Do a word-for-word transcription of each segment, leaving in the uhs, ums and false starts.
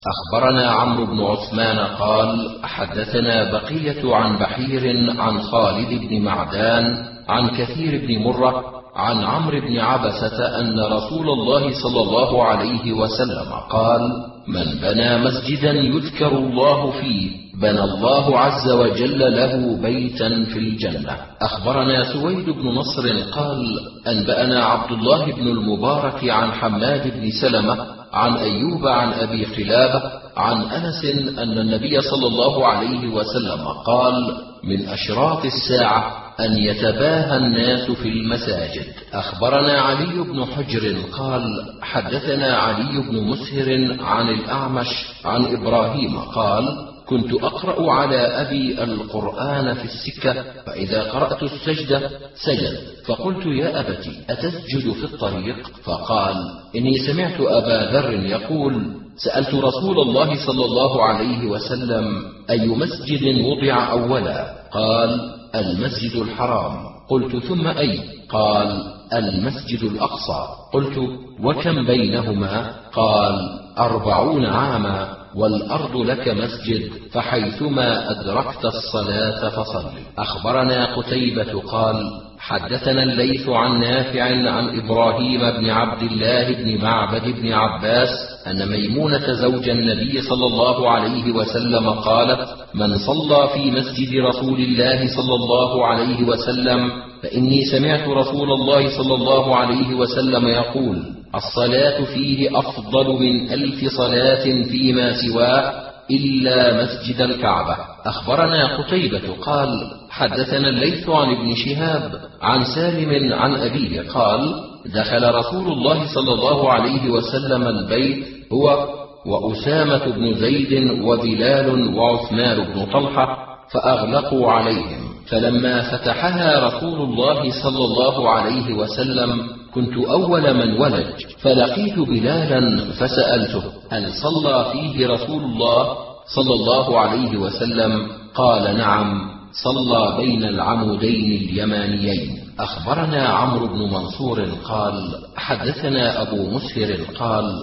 أخبرنا عمرو بن عثمان قال حدثنا بقية عن بحير عن خالد بن معدان عن كثير بن مرة عن عمرو بن عبسة أن رسول الله صلى الله عليه وسلم قال: من بنى مسجدا يذكر الله فيه بنى الله عز وجل له بيتا في الجنة. أخبرنا سويد بن نصر قال أنبأنا عبد الله بن المبارك عن حماد بن سلمة عن أيوب عن أبي قلابة عن أنس أن النبي صلى الله عليه وسلم قال: من أشراط الساعة أن يتباهى الناس في المساجد. أخبرنا علي بن حجر قال حدثنا علي بن مسهر عن الأعمش عن إبراهيم قال: كنت أقرأ على أبي القرآن في السكة، فإذا قرأت السجدة سجد، فقلت: يا أبت أتسجد في الطريق؟ فقال: إني سمعت أبا ذر يقول: سألت رسول الله صلى الله عليه وسلم: أي مسجد وضع أولا؟ قال: المسجد الحرام. قلت: ثم أي؟ قال: المسجد الأقصى. قلت: وكم بينهما؟ قال: أربعون عاما، والأرض لك مسجد، فحيثما أدركت الصلاة فصل. أخبرنا قتيبة قال حدثنا الليث عن نافع عن إبراهيم بن عبد الله بن معبد بن عباس أن ميمونة زوج النبي صلى الله عليه وسلم قالت: من صلى في مسجد رسول الله صلى الله عليه وسلم فإني سمعت رسول الله صلى الله عليه وسلم يقول: الصلاة فيه أفضل من ألف صلاة فيما سواه إلا مسجد الكعبة. أخبرنا قتيبة قال حدثنا الليث عن ابن شهاب عن سالم عن أبيه قال: دخل رسول الله صلى الله عليه وسلم البيت هو وأسامة بن زيد وبلال وعثمان بن طلحة فأغلقوا عليهم، فلما فتحها رسول الله صلى الله عليه وسلم كنت أول من ولج، فلقيت بلالا فسألته: هل صلى فيه رسول الله صلى الله عليه وسلم؟ قال: نعم، صلى بين العمودين اليمانيين. أخبرنا عمرو بن منصور قال حدثنا أبو مسهر قال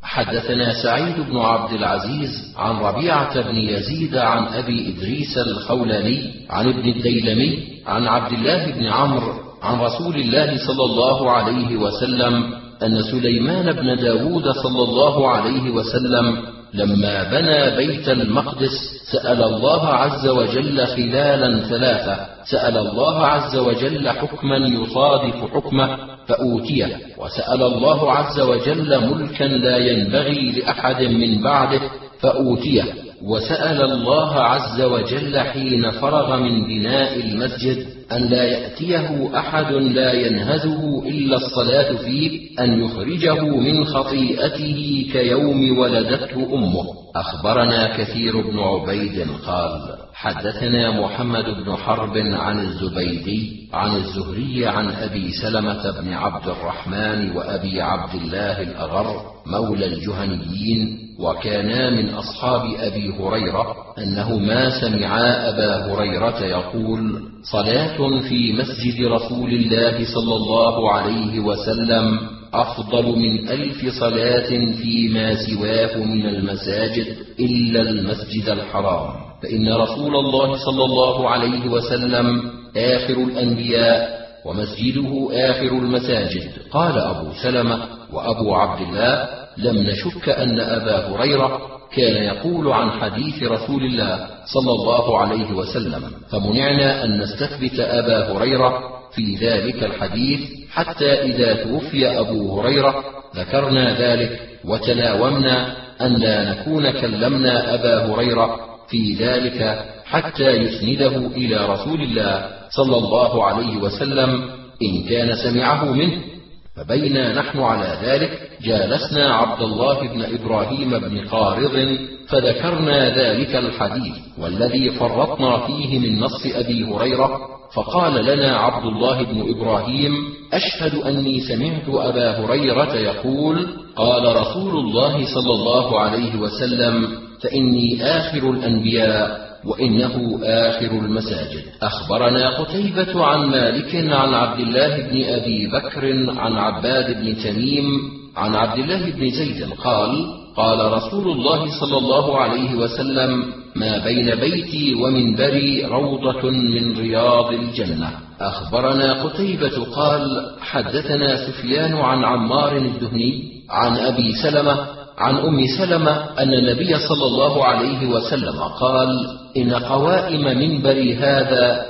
حدثنا سعيد بن عبد العزيز عن ربيعة بن يزيد عن أبي إدريس الخولاني عن ابن الديلمي عن عبد الله بن عمرو عن رسول الله صلى الله عليه وسلم أن سليمان بن داود صلى الله عليه وسلم لما بنى بيت المقدس سأل الله عز وجل خلالا ثلاثة: سأل الله عز وجل حكما يصادف حكمه فأوتيه، وسأل الله عز وجل ملكا لا ينبغي لأحد من بعده فأوتيه، وسأل الله عز وجل حين فرغ من بناء المسجد أن لا يأتيه أحد لا ينهزه إلا الصلاة فيه أن يخرجه من خطيئته كيوم ولدته أمه. أخبرنا كثير بن عبيد قال حدثنا محمد بن حرب عن الزبيدي عن الزهري عن أبي سلمة بن عبد الرحمن وأبي عبد الله الأغر مولى الجهنيين، وكانا من أصحاب أبي هريرة، أنهما سمعا أبا هريرة يقول: صلاة في مسجد رسول الله صلى الله عليه وسلم أفضل من ألف صلاة فيما سواه من المساجد إلا المسجد الحرام، فإن رسول الله صلى الله عليه وسلم آخر الأنبياء ومسجده آخر المساجد. قال أبو سلمة وأبو عبد الله: لم نشك أن أبا هريرة كان يقول عن حديث رسول الله صلى الله عليه وسلم، فمنعنا أن نستثبت أبا هريرة في ذلك الحديث حتى إذا توفي أبو هريرة ذكرنا ذلك وتناومنا أن لا نكون كلمنا أبا هريرة في ذلك حتى يسنده إلى رسول الله صلى الله عليه وسلم إن كان سمعه منه. فبينا نحن على ذلك جالسنا عبد الله بن إبراهيم بن قارض فذكرنا ذلك الحديث والذي فرطنا فيه من نص أبي هريرة، فقال لنا عبد الله بن إبراهيم: أشهد أني سمعت أبا هريرة يقول: قال رسول الله صلى الله عليه وسلم: فإني آخر الأنبياء وإنه آخر المساجد. أخبرنا قتيبة عن مالك عن عبد الله بن أبي بكر عن عباد بن تميم عن عبد الله بن زيد قال: قال رسول الله صلى الله عليه وسلم: ما بين بيتي ومنبري روضة من رياض الجنة. أخبرنا قتيبة قال: حدثنا سفيان عن عمار الدهني عن أبي سلمة عن أم سلمة أن النبي صلى الله عليه وسلم قال: إن قوائم منبري هذا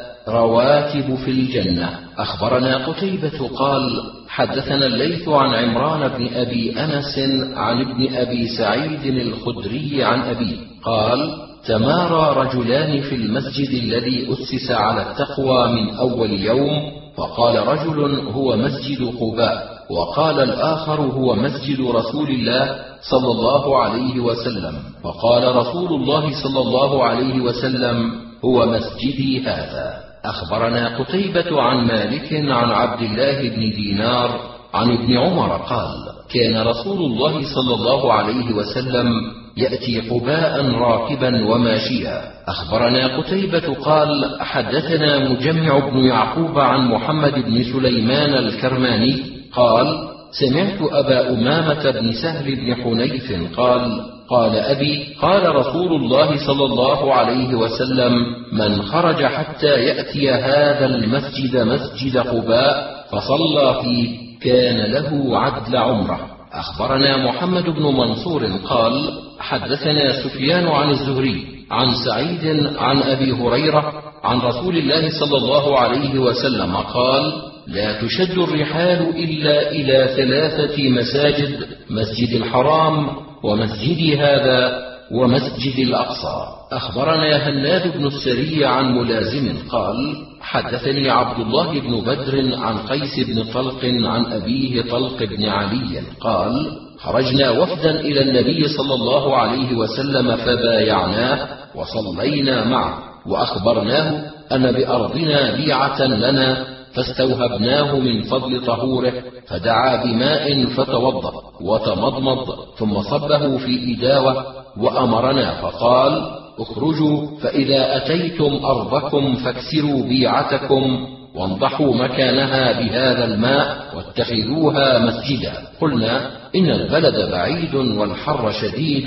رواتب في الجنة. أخبرنا قتيبة قال: حدثنا الليث عن عمران بن أبي أنس عن ابن أبي سعيد الخدري عن أبيه قال: تمارى رجلان في المسجد الذي أسس على التقوى من أول يوم، فقال رجل: هو مسجد قباء، وقال الآخر: هو مسجد رسول الله صلى الله عليه وسلم، فقال رسول الله صلى الله عليه وسلم: هو مسجدي هذا. أخبرنا قتيبة عن مالك عن عبد الله بن دينار عن ابن عمر قال: كان رسول الله صلى الله عليه وسلم يأتي قباء راكبا وماشيا. أخبرنا قتيبة قال: حدثنا مجمع بن يعقوب عن محمد بن سليمان الكرماني قال: سمعت أبا أمامة بن سهل بن حنيف قال: قال أبي: قال رسول الله صلى الله عليه وسلم: من خرج حتى يأتي هذا المسجد مسجد قباء فصلى فيه كان له عدل عمره. أخبرنا محمد بن منصور قال: حدثنا سفيان عن الزهري عن سعيد عن أبي هريرة عن رسول الله صلى الله عليه وسلم قال: لا تشد الرحال إلا إلى ثلاثة مساجد: مسجد الحرام، ومسجدي هذا، ومسجد الأقصى. أخبرنا هناد بن السري عن ملازم قال: حدثني عبد الله بن بدر عن قيس بن طلق عن أبيه طلق بن علي قال: خرجنا وفدا إلى النبي صلى الله عليه وسلم فبايعناه وصلينا معه، وأخبرناه أن بأرضنا بيعة لنا، فاستوهبناه من فضل طهوره، فدعا بماء فتوضأ وتمضمض ثم صبه في إداوة وأمرنا فقال: اخرجوا، فإذا أتيتم أرضكم فاكسروا بيعتكم وانضحوا مكانها بهذا الماء واتخذوها مسجدا. قلنا: إن البلد بعيد والحر شديد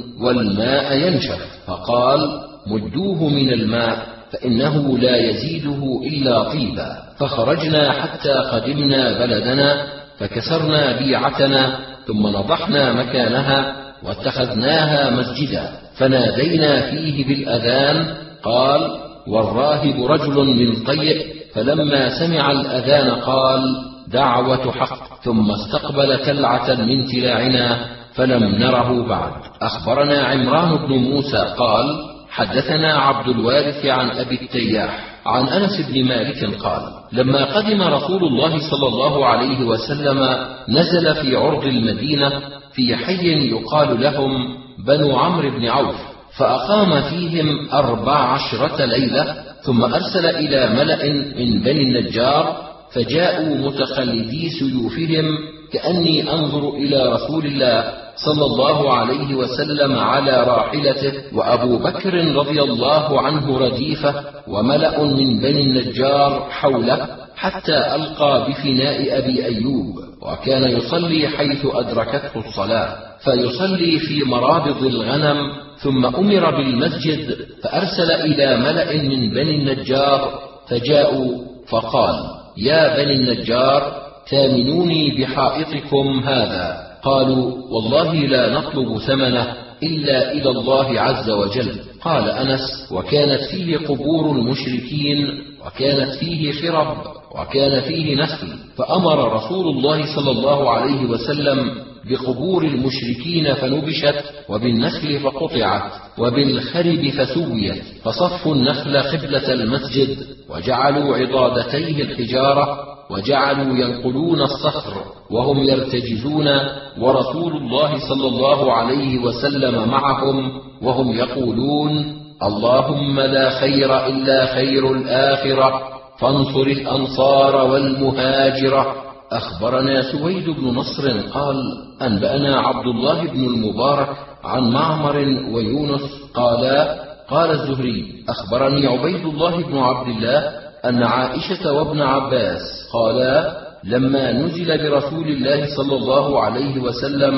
والماء ينشف. فقال: مدوه من الماء فإنه لا يزيده إلا طيبا. فخرجنا حتى قدمنا بلدنا فكسرنا بيعتنا ثم نضحنا مكانها واتخذناها مسجدا، فنادينا فيه بالأذان. قال: والراهب رجل من طيء، فلما سمع الأذان قال: دعوة حق، ثم استقبل تلعة من تلاعنا فلم نره بعد. أخبرنا عمران بن موسى قال: حدثنا عبد الوارث عن أبي التياح عن أنس بن مالك قال: لما قدم رسول الله صلى الله عليه وسلم نزل في عرض المدينة في حي يقال لهم بنو عمرو بن عوف، فأقام فيهم أربع عشرة ليلة، ثم أرسل إلى ملأ من بني النجار، فجاءوا متخلدي سيوفهم كأني أنظر إلى رسول الله صلى الله عليه وسلم على راحلته، وأبو بكر رضي الله عنه رديفه، وملأ من بني النجار حوله، حتى ألقى بفناء أبي أيوب، وكان يصلي حيث أدركته الصلاة، فيصلي في مرابض الغنم، ثم أمر بالمسجد، فأرسل إلى ملأ من بني النجار فجاءوا فقال: يا بني النجار، ثامنوني بحائطكم هذا. قالوا: والله لا نطلب ثمنه إلا إلى الله عز وجل. قال أنس: وكانت فيه قبور المشركين، وكانت فيه خرب، وكان فيه نخل، فأمر رسول الله صلى الله عليه وسلم بقبور المشركين فنبشت، وبالنخل فقطعت، وبالخرب فسويت، فصفوا النخل قبلة المسجد، وجعلوا عضادتيه الحجارة، وجعلوا ينقلون الصخر وهم يرتجزون، ورسول الله صلى الله عليه وسلم معهم، وهم يقولون: اللهم لا خير إلا خير الآخرة، فانصر الأنصار والمهاجرة. أخبرنا سويد بن نصر قال: أنبأنا عبد الله بن المبارك عن معمر ويونس قالا: قال الزهري: أخبرني عبيد الله بن عبد الله أن عائشة وابن عباس قالا: لما نزل برسول الله صلى الله عليه وسلم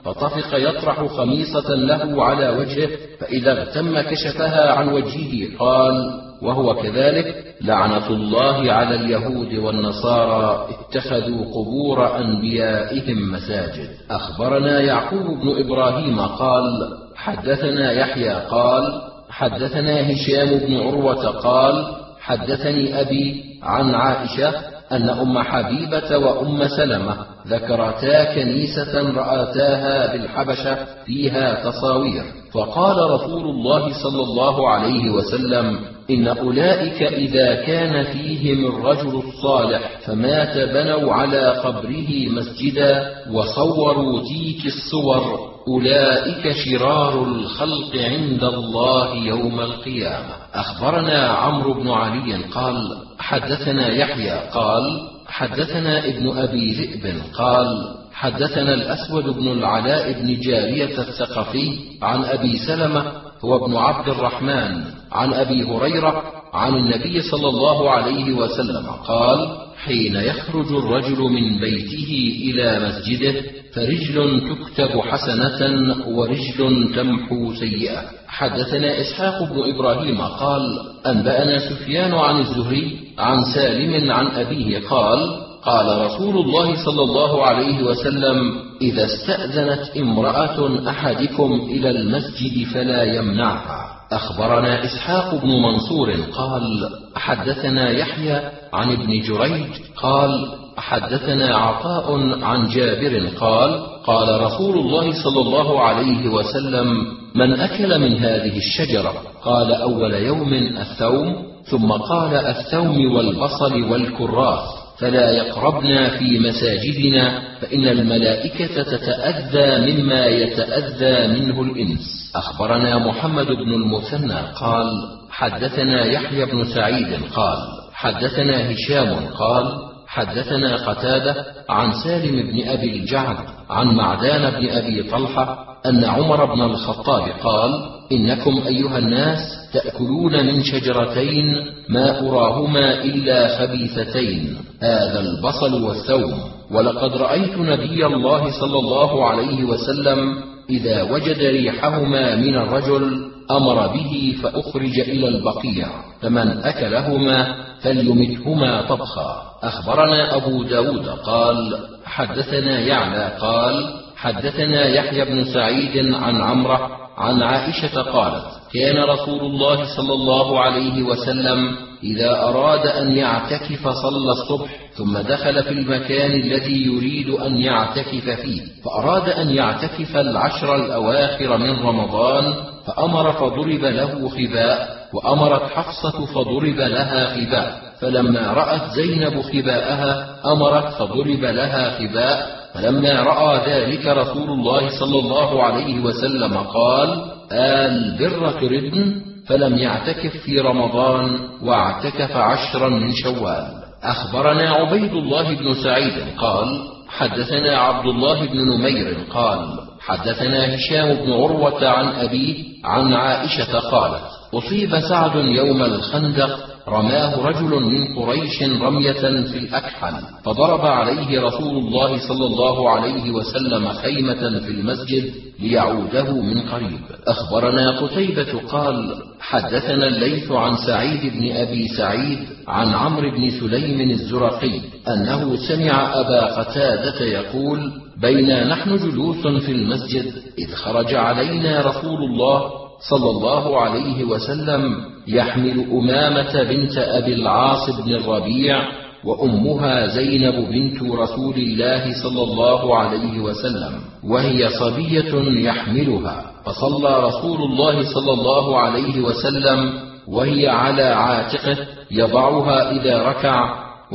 فطفق يطرح خميصة له على وجهه، فإذا اغتم كشفها عن وجهه. قال وهو كذلك: لعنة الله على اليهود والنصارى اتخذوا قبور أنبيائهم مساجد. أخبرنا يعقوب بن إبراهيم قال حدثنا يحيى قال حدثنا هشام بن عروة قال حدثني أبي عن عائشة أن أم حبيبة وأم سلمة ذكرتا كنيسة رأتاها بالحبشة فيها تصاوير، فقال رسول الله صلى الله عليه وسلم: إن أولئك إذا كان فيهم الرجل الصالح فمات بنوا على قبره مسجدا وصوروا تلك الصور، أولئك شرار الخلق عند الله يوم القيامة. أخبرنا عمرو بن علي قال حدثنا يحيى قال حدثنا ابن أبي ذئب قال حدثنا الأسود بن العلاء بن جارية الثقفي عن أبي سلمة هو ابن عبد الرحمن عن أبي هريرة عن النبي صلى الله عليه وسلم قال: حين يخرج الرجل من بيته إلى مسجده فرجل تكتب حسنة ورجل تمحو سيئة. حدثنا إسحاق بن إبراهيم قال أنبأنا سفيان عن الزهري عن سالم عن أبيه قال: قال رسول الله صلى الله عليه وسلم: إذا استأذنت امرأة أحدكم إلى المسجد فلا يمنعها. أخبرنا إسحاق بن منصور قال حدثنا يحيى عن ابن جريج قال حدثنا عطاء عن جابر قال: قال رسول الله صلى الله عليه وسلم: من أكل من هذه الشجرة؟ قال: أول يوم الثوم، ثم قال: الثوم والبصل والكراث، فلا يقربنا في مساجدنا فإن الملائكة تتأذى مما يتأذى منه الإنس. أخبرنا محمد بن المثنى قال حدثنا يحيى بن سعيد قال حدثنا هشام قال حدثنا قتادة عن سالم بن أبي الجعد عن معدان بن أبي طلحة أن عمر بن الخطاب قال: إنكم أيها الناس تأكلون من شجرتين ما أراهما إلا خبيثتين، هذا البصل والثوم، ولقد رأيت نبي الله صلى الله عليه وسلم إذا وجد ريحهما من الرجل أمر به فأخرج إلى البقيع، فمن أكلهما فليمتهما طبخا. أخبرنا أبو داود قال حدثنا يعلى قال حدثنا يحيى بن سعيد عن عمرة عن عائشة قالت: كان رسول الله صلى الله عليه وسلم إذا أراد أن يعتكف صلى الصبح ثم دخل في المكان الذي يريد أن يعتكف فيه، فأراد أن يعتكف العشر الأواخر من رمضان فأمر فضرب له خباء، وأمرت حفصة فضرب لها خباء، فلما رأت زينب خباءها أمرت فضرب لها خباء، فلما رأى ذلك رسول الله صلى الله عليه وسلم قال: البر تردن، فلم يعتكف في رمضان واعتكف عشرا من شوال. أخبرنا عبيد الله بن سعيد قال حدثنا عبد الله بن نمير قال حدثنا هشام بن عروة عن أبيه عن عائشة قالت: أصيب سعد يوم الخندق، رماه رجل من قريش رمية في الأكحل، فضرب عليه رسول الله صلى الله عليه وسلم خيمة في المسجد ليعوده من قريب. أخبرنا قتيبة قال حدثنا الليث عن سعيد بن أبي سعيد عن عمرو بن سليم الزرقي أنه سمع أبا قتادة يقول: بينا نحن جلوس في المسجد إذ خرج علينا رسول الله صلى الله عليه وسلم يحمل أمامة بنت أبي العاص بن الربيع، وأمها زينب بنت رسول الله صلى الله عليه وسلم، وهي صبية يحملها، فصلى رسول الله صلى الله عليه وسلم وهي على عاتقه يضعها إذا ركع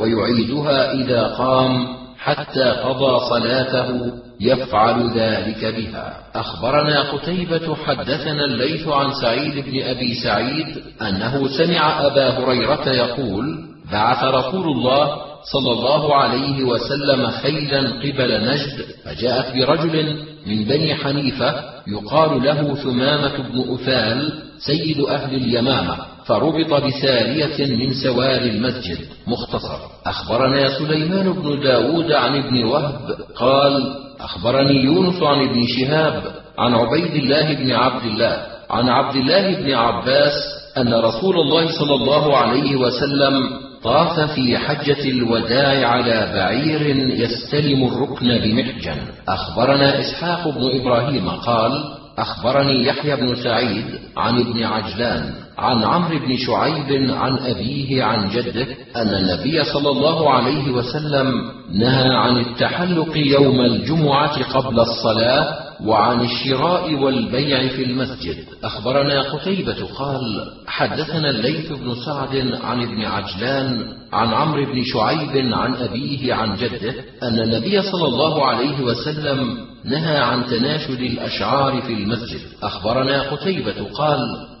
ويعيدها إذا قام حتى قضى صلاته، يفعل ذلك بها. أخبرنا قتيبة حدثنا الليث عن سعيد بن أبي سعيد أنه سمع أبا هريرة يقول: بعث رسول الله صلى الله عليه وسلم خيلا قبل نجد، فجاءت برجل من بني حنيفة يقال له ثمامة بن أثال سيد أهل اليمامة، فربط بسارية من سواري المسجد. مختصر. أخبرنا سليمان بن داود عن ابن وهب قال أخبرني يونس عن ابن شهاب عن عبيد الله بن عبد الله عن عبد الله بن عباس أن رسول الله صلى الله عليه وسلم طاف في حجة الوداع على بعير يستلم الركن بمحجن. أخبرنا إسحاق بن إبراهيم قال أخبرني يحيى بن سعيد عن ابن عجلان عن عمرو بن شعيب عن أبيه عن جده أن النبي صلى الله عليه وسلم نهى عن التحلق يوم الجمعة قبل الصلاة وعن الشراء والبيع في المسجد. أخبرنا قتيبة قال حدثنا الليث بن سعد عن ابن عجلان عن عمرو بن شعيب عن أبيه عن جده أن النبي صلى الله عليه وسلم نهى عن تناشد الأشعار في المسجد. أخبرنا قتيبة قال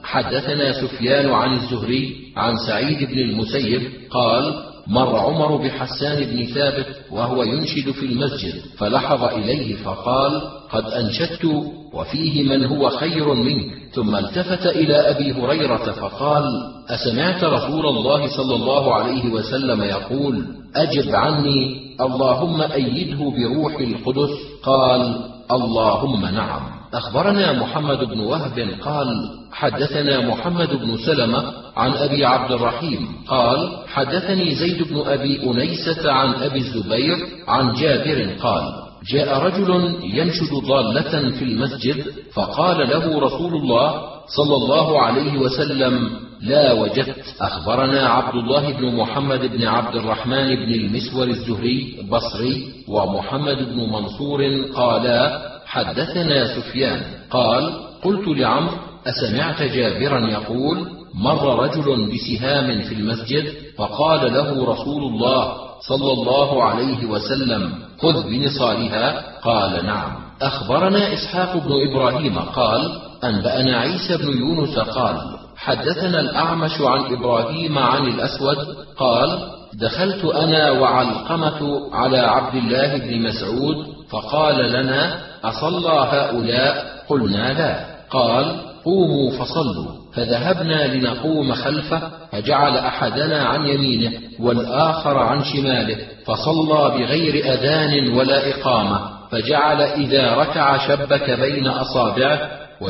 حدثنا سفيان عن الزهري عن سعيد بن المسيب قال مر عمر بحسان بن ثابت وهو ينشد في المسجد، فلحظ إليه فقال قد أنشدت وفيه من هو خير منك، ثم التفت إلى أبي هريرة فقال أسمعت رسول الله صلى الله عليه وسلم يقول أجب عني اللهم أيده بروح القدس؟ قال اللهم نعم. أخبرنا محمد بن وهب قال حدثنا محمد بن سلمة عن أبي عبد الرحيم قال حدثني زيد بن أبي أنيسة عن أبي الزبير عن جابر قال جاء رجل ينشد ضالة في المسجد، فقال له رسول الله صلى الله عليه وسلم لا وجدت. أخبرنا عبد الله بن محمد بن عبد الرحمن بن المسور الزهري البصري ومحمد بن منصور قالا حدثنا سفيان قال قلت لعمرو أسمعت جابرا يقول مر رجل بسهام في المسجد فقال له رسول الله صلى الله عليه وسلم خذ بنصالها؟ قال نعم. أخبرنا إسحاق بن إبراهيم قال أنبأنا عيسى بن يونس قال حدثنا الأعمش عن إبراهيم عن الأسود قال دخلت أنا وعلقمة على عبد الله بن مسعود فقال لنا أصلى هؤلاء؟ قلنا لا. قال قوموا فصلوا، فذهبنا لنقوم خلفه، فجعل أحدنا عن يمينه والآخر عن شماله، فصلى بغير أذان ولا إقامة، فجعل إذا ركع شبك بين أصابعه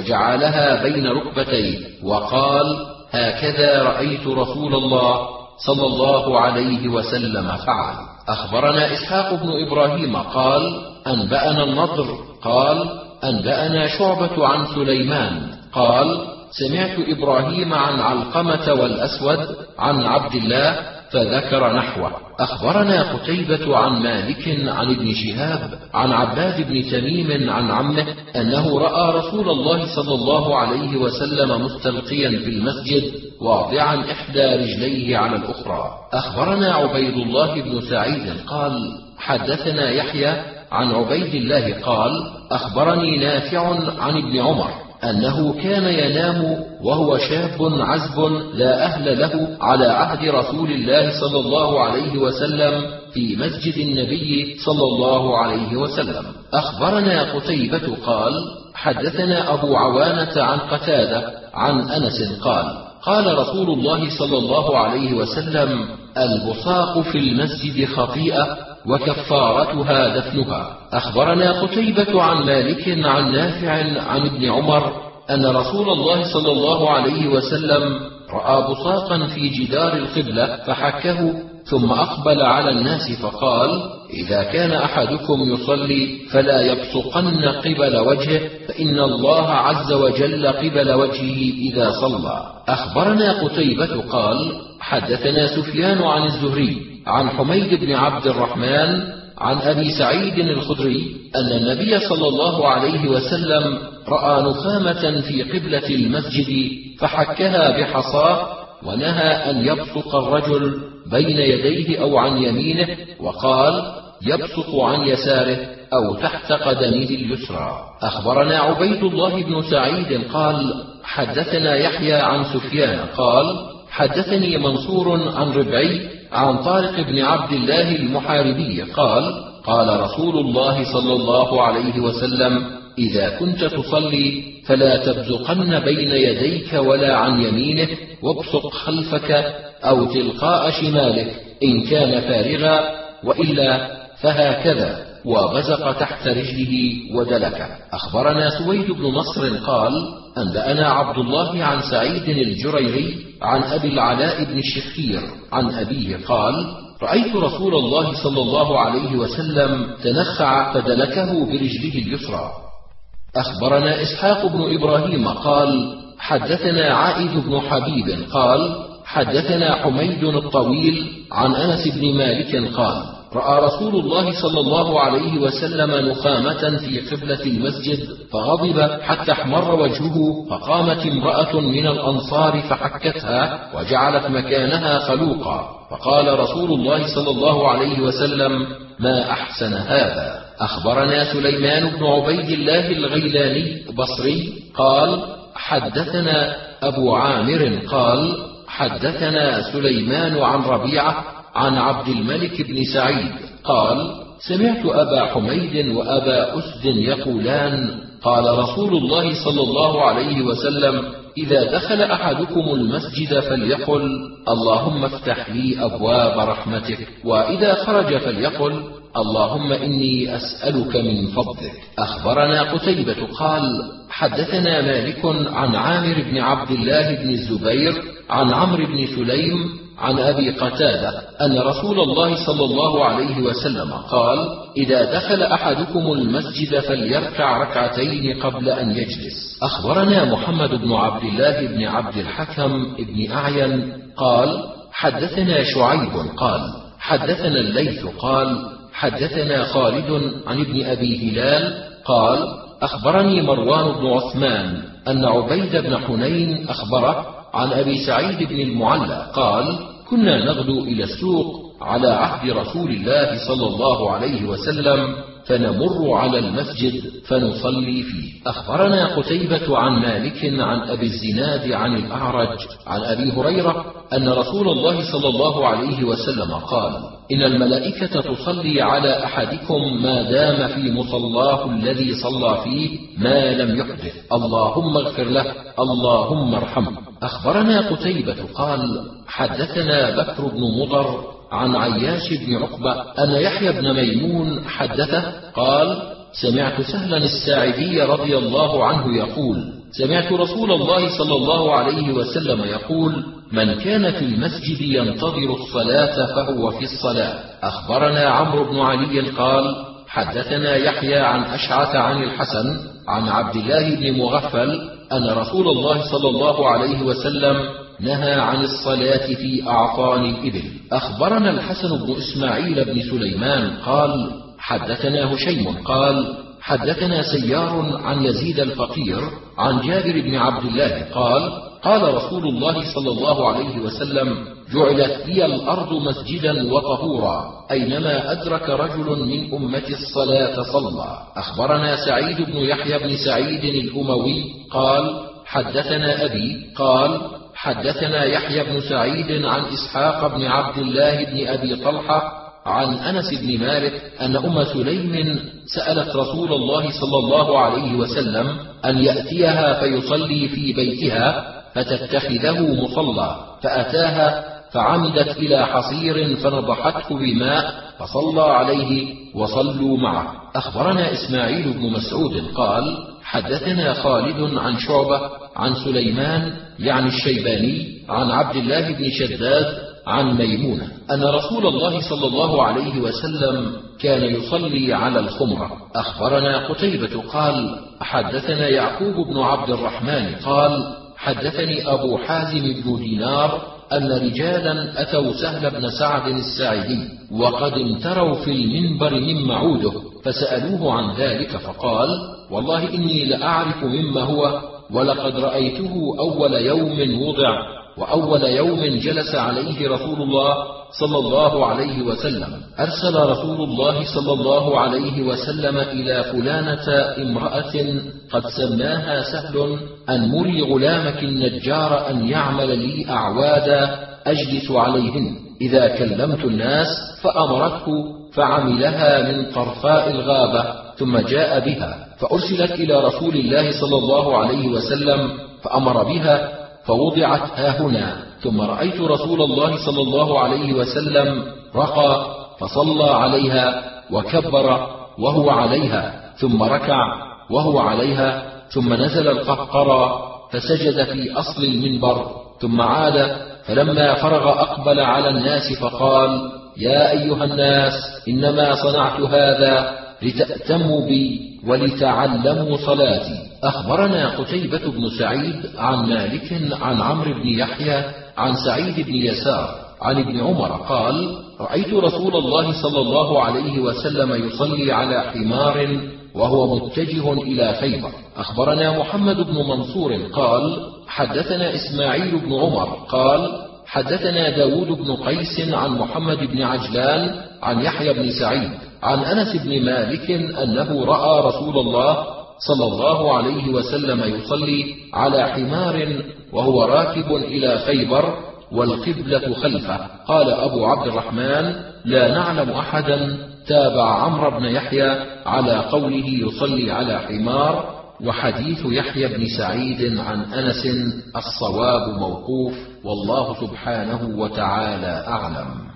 وجعلها بين ركبتيه وقال هكذا رأيت رسول الله صلى الله عليه وسلم فعل. أخبرنا إسحاق بن إبراهيم قال أنبأنا النضر قال أنبأنا شعبة عن سليمان قال سمعت إبراهيم عن علقمة والأسود عن عبد الله فذكر نحوه. أخبرنا قتيبة عن مالك عن ابن شهاب عن عباد بن تميم عن عمه أنه رأى رسول الله صلى الله عليه وسلم مستلقيا في المسجد واضعا إحدى رجليه على الأخرى. أخبرنا عبيد الله بن سعيد قال حدثنا يحيى عن عبيد الله قال أخبرني نافع عن ابن عمر أنه كان ينام وهو شاب عزب لا أهل له على عهد رسول الله صلى الله عليه وسلم في مسجد النبي صلى الله عليه وسلم. أخبرنا قتيبة قال حدثنا أبو عوانة عن قتادة عن أنس قال قال رسول الله صلى الله عليه وسلم البصاق في المسجد خطيئة وكفارتها دفنها. أخبرنا قتيبة عن مالك عن نافع عن ابن عمر أن رسول الله صلى الله عليه وسلم رأى بصاقا في جدار القبلة فحكه ثم أقبل على الناس فقال إذا كان أحدكم يصلي فلا يبصقن قبل وجهه فإن الله عز وجل قبل وجهه إذا صلى. أخبرنا قتيبة قال حدثنا سفيان عن الزهري عن حميد بن عبد الرحمن عن أبي سعيد الخدري أن النبي صلى الله عليه وسلم رأى نخامة في قبلة المسجد فحكها بحصاه ونهى أن يبصق الرجل بين يديه أو عن يمينه وقال يبصق عن يساره أو تحت قدمه اليسرى. أخبرنا عبيد الله بن سعيد قال حدثنا يحيى عن سفيان قال حدثني منصور عن ربعي عن طارق بن عبد الله المحاربي قال: قال رسول الله صلى الله عليه وسلم: إذا كنت تصلي فلا تبزقن بين يديك ولا عن يمينك، وابصق خلفك أو تلقاء شمالك إن كان فارغا، وإلا فهكذا، وبزق تحت رجله ودلك. أخبرنا سويد بن نصر قال: أنبأنا عبد الله عن سعيد الجريري عن أبي العلاء بن الشخير عن أبيه قال: رأيت رسول الله صلى الله عليه وسلم تنخع فدلكه برجله اليسرى. أخبرنا إسحاق بن إبراهيم قال: حدثنا عائد بن حبيب قال: حدثنا حميد الطويل عن أنس بن مالك قال: رأى رسول الله صلى الله عليه وسلم نخامة في قبلة المسجد فغضب حتى احمر وجهه، فقامت امرأة من الأنصار فحكتها وجعلت مكانها خلوقا، فقال رسول الله صلى الله عليه وسلم: ما أحسن هذا. أخبرنا سليمان بن عبيد الله الغيلاني بصري قال: حدثنا أبو عامر قال: حدثنا سليمان عن ربيعة عن عبد الملك بن سعيد قال: سمعت أبا حميد وأبا أسد يقولان: قال رسول الله صلى الله عليه وسلم: إذا دخل أحدكم المسجد فليقل: اللهم افتح لي أبواب رحمتك، وإذا خرج فليقل: اللهم إني أسألك من فضلك. أخبرنا قتيبة قال: حدثنا مالك عن عامر بن عبد الله بن الزبير عن عمرو بن سليم عن أبي قتادة أن رسول الله صلى الله عليه وسلم قال: إذا دخل أحدكم المسجد فليركع ركعتين قبل أن يجلس. أخبرنا محمد بن عبد الله بن عبد الحكم بن أعين قال: حدثنا شعيب قال: حدثنا الليث قال: حدثنا خالد عن ابن أبي هلال قال: أخبرني مروان بن عثمان أن عبيد بن حنين أخبره عن أبي سعيد بن المعلى قال: كنا نغدو إلى السوق على عهد رسول الله صلى الله عليه وسلم، فنمر على المسجد فنصلي فيه. أخبرنا قتيبة عن مالك عن أبي الزناد عن الأعرج عن أبي هريرة أن رسول الله صلى الله عليه وسلم قال: إن الملائكة تصلي على أحدكم ما دام في مصلاه الذي صلى فيه ما لم يحدث، اللهم اغفر له، اللهم ارحمه. أخبرنا قتيبة قال: حدثنا بكر بن مضر عن عياش بن عقبة أن يحيى بن ميمون حدثه قال: سمعت سهلا الساعدي رضي الله عنه يقول: سمعت رسول الله صلى الله عليه وسلم يقول: من كان في المسجد ينتظر الصلاة فهو في الصلاة. أخبرنا عمرو بن علي قال: حدثنا يحيى عن أشعث عن الحسن عن عبد الله بن مغفل أن رسول الله صلى الله عليه وسلم نهى عن الصلاة في أعطان الإبل. أخبرنا الحسن بن إسماعيل بن سليمان قال: حدثنا هشيم قال: حدثنا سيار عن يزيد الفقير عن جابر بن عبد الله قال: قال رسول الله صلى الله عليه وسلم: جعلت لي الأرض مسجدا وطهورا، أينما أدرك رجل من أمتي الصلاة صلى. أخبرنا سعيد بن يحيى بن سعيد الأموي قال: حدثنا أبي قال: حدثنا يحيى بن سعيد عن إسحاق بن عبد الله بن أبي طلحة عن أنس بن مالك أن أم سليم سألت رسول الله صلى الله عليه وسلم أن يأتيها فيصلي في بيتها فتتخذه مصلى، فأتاها فعمدت إلى حصير فنضحته بماء فصلى عليه وصلوا معه. أخبرنا إسماعيل بن مسعود قال: حدثنا خالد عن شعبة عن سليمان يعني الشيباني عن عبد الله بن شداد عن ميمونة أن رسول الله صلى الله عليه وسلم كان يصلي على الخمرة. أخبرنا قتيبة قال: حدثنا يعقوب بن عبد الرحمن قال: حدثني أبو حازم بن دينار أن رجالا أتوا سهل بن سعد الساعدي وقد امتروا في المنبر من معوده، فسألوه عن ذلك فقال: والله إني لأعرف مما هو، ولقد رأيته أول يوم وضع وأول يوم جلس عليه رسول الله صلى الله عليه وسلم. أرسل رسول الله صلى الله عليه وسلم إلى فلانة امرأة قد سماها سهل أن مري غلامك النجار أن يعمل لي أعوادا أجلس عليهن، إذا كلمت الناس، فأمرته فعملها من طرفاء الغابة، ثم جاء بها فأرسلت إلى رسول الله صلى الله عليه وسلم فأمر بها فوضعت هاهنا، ثم رأيت رسول الله صلى الله عليه وسلم رقى فصلى عليها وكبر وهو عليها، ثم ركع وهو عليها، ثم نزل القهقرى فسجد في أصل المنبر، ثم عاد، فلما فرغ أقبل على الناس فقال: يا أيها الناس، إنما صنعت هذا لتأتموا بي ولتعلموا صلاتي. أخبرنا قتيبة بن سعيد عن مالك عن عمرو بن يحيى عن سعيد بن يسار عن ابن عمر قال: رأيت رسول الله صلى الله عليه وسلم يصلي على حمار وهو متجه إلى خيبر. أخبرنا محمد بن منصور قال: حدثنا إسماعيل بن عمر قال: حدثنا داود بن قيس عن محمد بن عجلان عن يحيى بن سعيد عن أنس بن مالك أنه رأى رسول الله صلى الله عليه وسلم يصلي على حمار وهو راكب إلى خيبر والقبلة خلفه. قال أبو عبد الرحمن: لا نعلم أحدا تابع عمرو بن يحيى على قوله يصلي على حمار. وحديث يحيى بن سعيد عن أنس الصواب موقوف، والله سبحانه وتعالى أعلم.